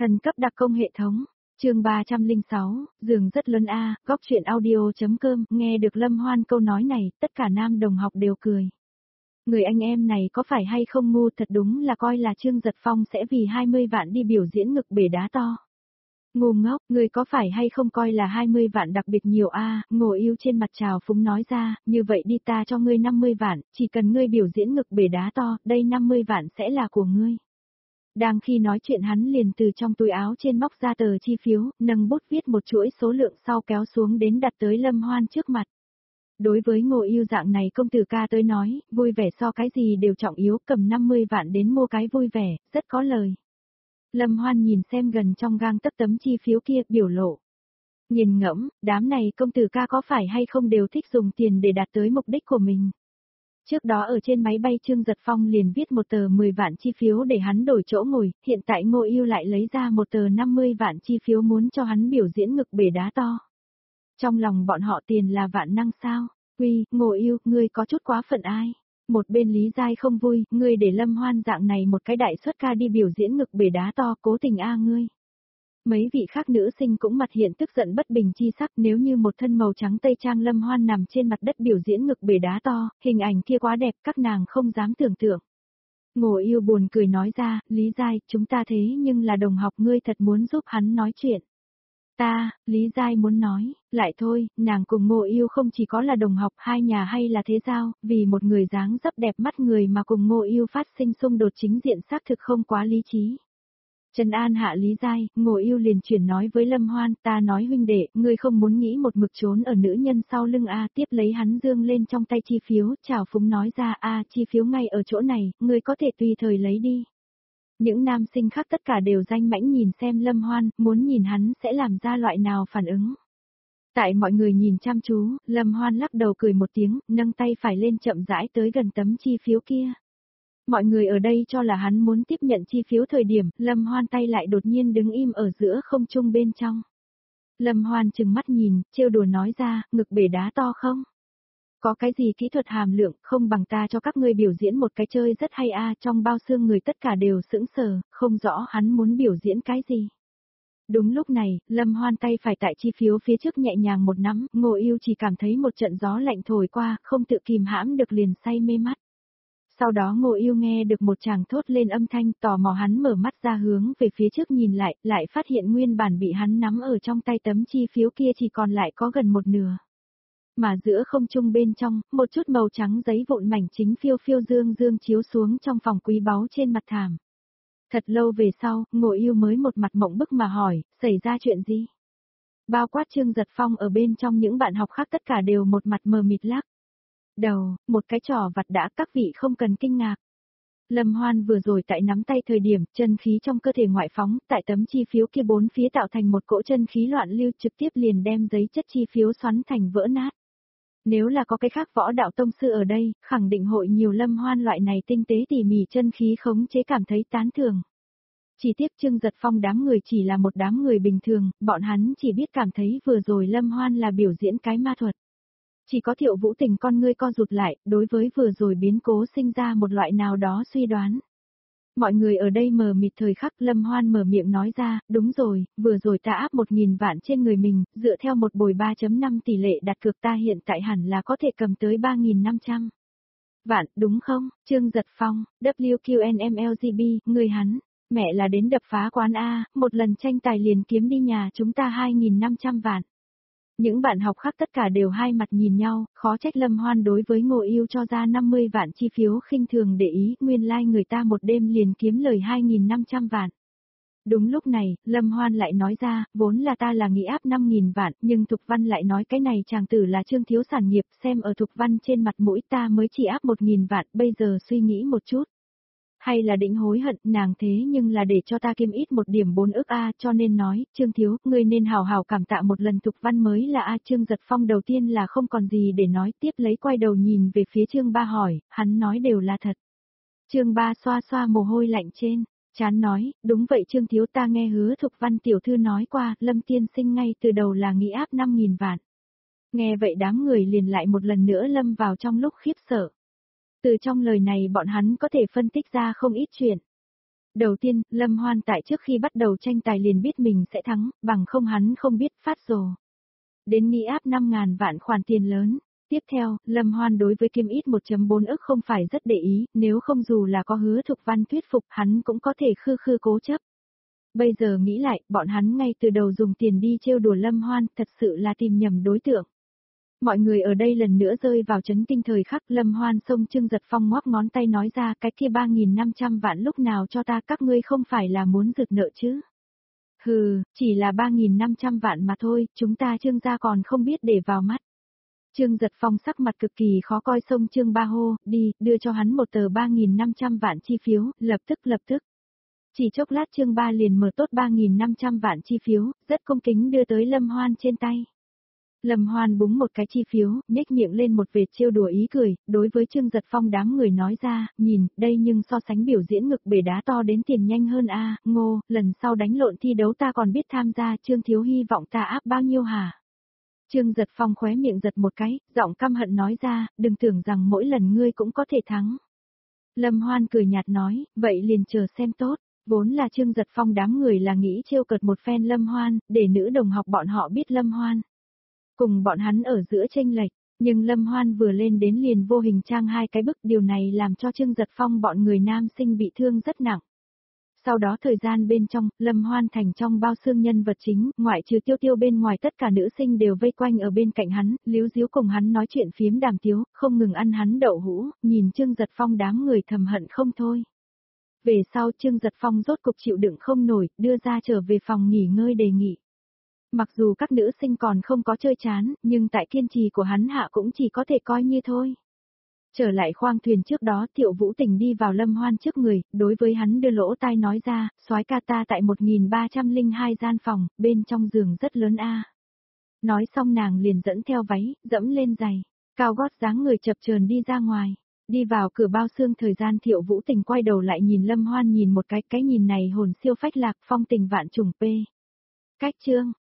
Thần cấp đặc công hệ thống. Chương 306, giường rất lớn a, góc truyện audio.com, nghe được Lâm Hoan câu nói này, tất cả nam đồng học đều cười. Người anh em này có phải hay không ngu, thật đúng là coi là Trương Giật Phong sẽ vì 20 vạn đi biểu diễn ngực bể đá to. Ngu ngốc, người có phải hay không coi là 20 vạn đặc biệt nhiều a? Ngô Yêu trên mặt trào phúng nói ra, như vậy đi ta cho ngươi 50 vạn, chỉ cần ngươi biểu diễn ngực bể đá to, đây 50 vạn sẽ là của ngươi. Đang khi nói chuyện hắn liền từ trong túi áo trên móc ra tờ chi phiếu, nâng bút viết một chuỗi số lượng sau kéo xuống đến đặt tới Lâm Hoan trước mặt. Đối với Ngô Yêu dạng này công tử ca tới nói, vui vẻ so cái gì đều trọng yếu, cầm 50 vạn đến mua cái vui vẻ, rất có lời. Lâm Hoan nhìn xem gần trong gang tấc tấm chi phiếu kia, biểu lộ. Nhìn ngẫm, đám này công tử ca có phải hay không đều thích dùng tiền để đạt tới mục đích của mình. Trước đó ở trên máy bay Trương Giật Phong liền viết một tờ 10 vạn chi phiếu để hắn đổi chỗ ngồi, hiện tại Ngô Yêu lại lấy ra một tờ 50 vạn chi phiếu muốn cho hắn biểu diễn ngực bể đá to. Trong lòng bọn họ tiền là vạn năng sao? Uy, Ngô Yêu, ngươi có chút quá phận ai? Một bên Lý Giai không vui, ngươi để Lâm Hoan dạng này một cái đại xuất ca đi biểu diễn ngực bể đá to, cố tình a ngươi. Mấy vị khác nữ sinh cũng mặt hiện tức giận bất bình chi sắc, nếu như một thân màu trắng tây trang Lâm Hoan nằm trên mặt đất biểu diễn ngực bể đá to, hình ảnh kia quá đẹp, các nàng không dám tưởng tượng. Ngô Yêu buồn cười nói ra, Lý Giai, chúng ta thế nhưng là đồng học, ngươi thật muốn giúp hắn nói chuyện. Lý Giai muốn nói, lại thôi, nàng cùng Ngô Yêu không chỉ có là đồng học, hai nhà hay là thế giao, vì một người dáng dấp đẹp mắt người mà cùng Ngô Yêu phát sinh xung đột chính diện xác thực không quá lý trí. Trần An hạ Lý Giai, Ngô Yêu liền chuyển nói với Lâm Hoan, ta nói huynh đệ, ngươi không muốn nghĩ một mực trốn ở nữ nhân sau lưng a, tiếp lấy hắn dương lên trong tay chi phiếu, chào phúng nói ra a, chi phiếu ngay ở chỗ này, ngươi có thể tùy thời lấy đi. Những nam sinh khác tất cả đều danh mãnh nhìn xem Lâm Hoan, muốn nhìn hắn sẽ làm ra loại nào phản ứng. Tại mọi người nhìn chăm chú, Lâm Hoan lắc đầu cười một tiếng, nâng tay phải lên chậm rãi tới gần tấm chi phiếu kia. Mọi người ở đây cho là hắn muốn tiếp nhận chi phiếu thời điểm, Lâm Hoan tay lại đột nhiên đứng im ở giữa không trung bên trong. Lâm Hoan trừng mắt nhìn, trêu đùa nói ra, ngực bể đá to không? Có cái gì kỹ thuật hàm lượng, không bằng ta cho các ngươi biểu diễn một cái chơi rất hay a, trong bao xương người tất cả đều sững sờ, không rõ hắn muốn biểu diễn cái gì. Đúng lúc này, Lâm Hoan tay phải tại chi phiếu phía trước nhẹ nhàng một nắm, Ngô Yêu chỉ cảm thấy một trận gió lạnh thổi qua, không tự kìm hãm được liền say mê mắt. Sau đó Ngô Yêu nghe được một chàng thốt lên âm thanh, tò mò hắn mở mắt ra hướng về phía trước nhìn lại phát hiện nguyên bản bị hắn nắm ở trong tay tấm chi phiếu kia chỉ còn lại có gần một nửa. Mà giữa không trung bên trong, một chút màu trắng giấy vụn mảnh chính phiêu phiêu dương dương chiếu xuống trong phòng quý báu trên mặt thảm. Thật lâu về sau, Ngô Yêu mới một mặt mộng bức mà hỏi, xảy ra chuyện gì? Bao quát Trương Giật Phong ở bên trong những bạn học khác tất cả đều một mặt mờ mịt lắc đầu, một cái trò vặt đã, các vị không cần kinh ngạc. Lâm Hoan vừa rồi tại nắm tay thời điểm, chân khí trong cơ thể ngoại phóng, tại tấm chi phiếu kia bốn phía tạo thành một cỗ chân khí loạn lưu trực tiếp liền đem giấy chất chi phiếu xoắn thành vỡ nát. Nếu là có cái khác võ đạo tông sư ở đây, khẳng định hội nhiều Lâm Hoan loại này tinh tế tỉ mỉ chân khí khống chế cảm thấy tán thưởng. Chỉ tiếc Trương Giật Phong đám người chỉ là một đám người bình thường, bọn hắn chỉ biết cảm thấy vừa rồi Lâm Hoan là biểu diễn cái ma thuật. Chỉ có Thiệu Vũ Tình con ngươi co rụt lại, đối với vừa rồi biến cố sinh ra một loại nào đó suy đoán. Mọi người ở đây mờ mịt thời khắc, Lâm Hoan mở miệng nói ra, đúng rồi, vừa rồi ta áp 1.000 vạn trên người mình, dựa theo một bồi 3.5 tỷ lệ đặt cược ta hiện tại hẳn là có thể cầm tới 3.500 vạn, đúng không? Trương Giật Phong, WQNMLGB, người hắn, mẹ là đến đập phá quán A, một lần tranh tài liền kiếm đi nhà chúng ta 2.500 vạn. Những bạn học khác tất cả đều hai mặt nhìn nhau, khó trách Lâm Hoan đối với Ngô Yêu cho ra 50 vạn chi phiếu khinh thường để ý, nguyên lai người ta một đêm liền kiếm lời 2.500 vạn. Đúng lúc này, Lâm Hoan lại nói ra, vốn là ta là nghĩ áp 5.000 vạn, nhưng Thục Văn lại nói cái này chàng tử là Trương thiếu sản nghiệp, xem ở Thục Văn trên mặt mũi ta mới chỉ áp 1.000 vạn, bây giờ suy nghĩ một chút. Hay là định hối hận, nàng thế nhưng là để cho ta kiếm ít một điểm 4 ức a, cho nên nói, Trương thiếu, ngươi nên hào hào cảm tạ một lần Thục Văn mới là a. Trương Giật Phong đầu tiên là không còn gì để nói, tiếp lấy quay đầu nhìn về phía Trương Ba hỏi, hắn nói đều là thật. Trương Ba xoa xoa mồ hôi lạnh trên, chán nói, đúng vậy Trương thiếu, ta nghe hứa Thục Văn tiểu thư nói qua, Lâm tiên sinh ngay từ đầu là nghĩ áp 5.000 vạn. Nghe vậy đám người liền lại một lần nữa lâm vào trong lúc khiếp sợ. Từ trong lời này bọn hắn có thể phân tích ra không ít chuyện. Đầu tiên, Lâm Hoan tại trước khi bắt đầu tranh tài liền biết mình sẽ thắng, bằng không hắn không biết phát rồ. Đến nghĩ áp 5.000 vạn khoản tiền lớn. Tiếp theo, Lâm Hoan đối với Kim Ít 1.4 ức không phải rất để ý, nếu không dù là có Hứa Thục Văn thuyết phục hắn cũng có thể khư khư cố chấp. Bây giờ nghĩ lại, bọn hắn ngay từ đầu dùng tiền đi trêu đùa Lâm Hoan, thật sự là tìm nhầm đối tượng. Mọi người ở đây lần nữa rơi vào chấn kinh thời khắc. Lâm Hoan xông Trương Giật Phong ngoắc ngón tay nói ra, cái kia 3.500 vạn lúc nào cho ta, các ngươi không phải là muốn rượt nợ chứ. Hừ, chỉ là 3.500 vạn mà thôi, chúng ta Trương gia còn không biết để vào mắt. Trương Giật Phong sắc mặt cực kỳ khó coi, xông Trương Ba hô, đi, đưa cho hắn một tờ 3.500 vạn chi phiếu, lập tức. Chỉ chốc lát Trương Ba liền mở tốt 3.500 vạn chi phiếu, rất cung kính đưa tới Lâm Hoan trên tay. Lâm Hoan búng một cái chi phiếu, nhếch miệng lên một vệt trêu đùa ý cười, đối với Trương Giật Phong đám người nói ra, nhìn, đây nhưng so sánh biểu diễn ngực bể đá to đến tiền nhanh hơn a, Ngô, lần sau đánh lộn thi đấu ta còn biết tham gia, Trương thiếu hy vọng ta áp bao nhiêu hả? Trương Giật Phong khóe miệng giật một cái, giọng căm hận nói ra, đừng tưởng rằng mỗi lần ngươi cũng có thể thắng. Lâm Hoan cười nhạt nói, vậy liền chờ xem tốt. Vốn là Trương Giật Phong đám người là nghĩ trêu cợt một phen Lâm Hoan, để nữ đồng học bọn họ biết Lâm Hoan. Cùng bọn hắn ở giữa chênh lệch, nhưng Lâm Hoan vừa lên đến liền vô hình trang hai cái bức, điều này làm cho Trương Giật Phong bọn người nam sinh bị thương rất nặng. Sau đó thời gian bên trong, Lâm Hoan thành trong bao xương nhân vật chính, ngoại trừ Tiêu Tiêu bên ngoài tất cả nữ sinh đều vây quanh ở bên cạnh hắn, líu díu cùng hắn nói chuyện phiếm đàm tiếu, không ngừng ăn hắn đậu hũ, nhìn Trương Giật Phong đám người thầm hận không thôi. Về sau Trương Giật Phong rốt cục chịu đựng không nổi, đưa ra trở về phòng nghỉ ngơi đề nghị. Mặc dù các nữ sinh còn không có chơi chán, nhưng tại kiên trì của hắn hạ cũng chỉ có thể coi như thôi. Trở lại khoang thuyền trước đó, Thiệu Vũ Tình đi vào Lâm Hoan trước người, đối với hắn đưa lỗ tai nói ra, soái ca ta tại 1302 gian phòng, bên trong giường rất lớn a. Nói xong nàng liền dẫn theo váy, dẫm lên giày, cao gót dáng người chập chờn đi ra ngoài. Đi vào cửa bao xương thời gian Thiệu Vũ Tình quay đầu lại nhìn Lâm Hoan nhìn một cái nhìn này hồn siêu phách lạc, phong tình vạn trùng p. Cách chương